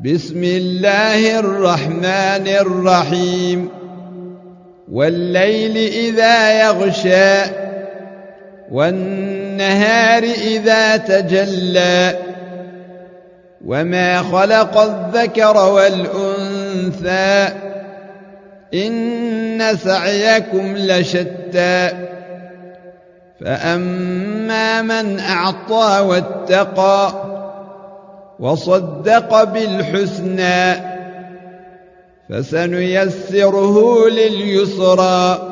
بسم الله الرحمن الرحيم والليل إذا يغشى والنهار إذا تجلى وما خلق الذكر والأنثى إن سعيكم لشتى فأما من أعطى واتقى وصدق بالحسنى فسنيسره لليسرى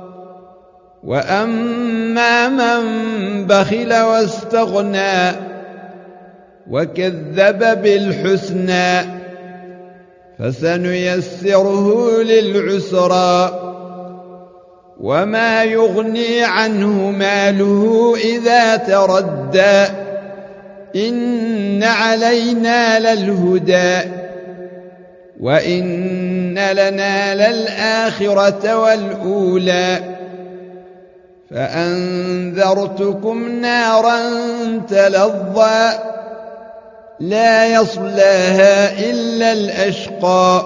وأما من بخل واستغنى وكذب بالحسنى فسنيسره للعسرى وما يغني عنه ماله إذا تردى إن علينا للهدى وإن لنا للآخرة والأولى فأنذرتكم نارا تلظى لا يصلاها إلا الأشقى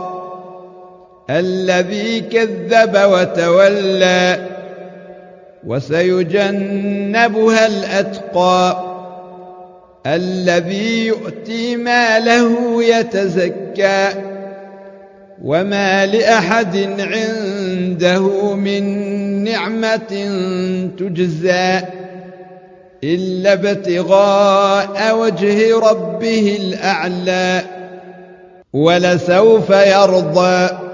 الذي كذب وتولى وسيجنبها الأتقى الذي يؤتي ماله يتزكى وما لأحد عنده من نعمة تجزى إلا ابتغاء وجه ربه الأعلى ولسوف يرضى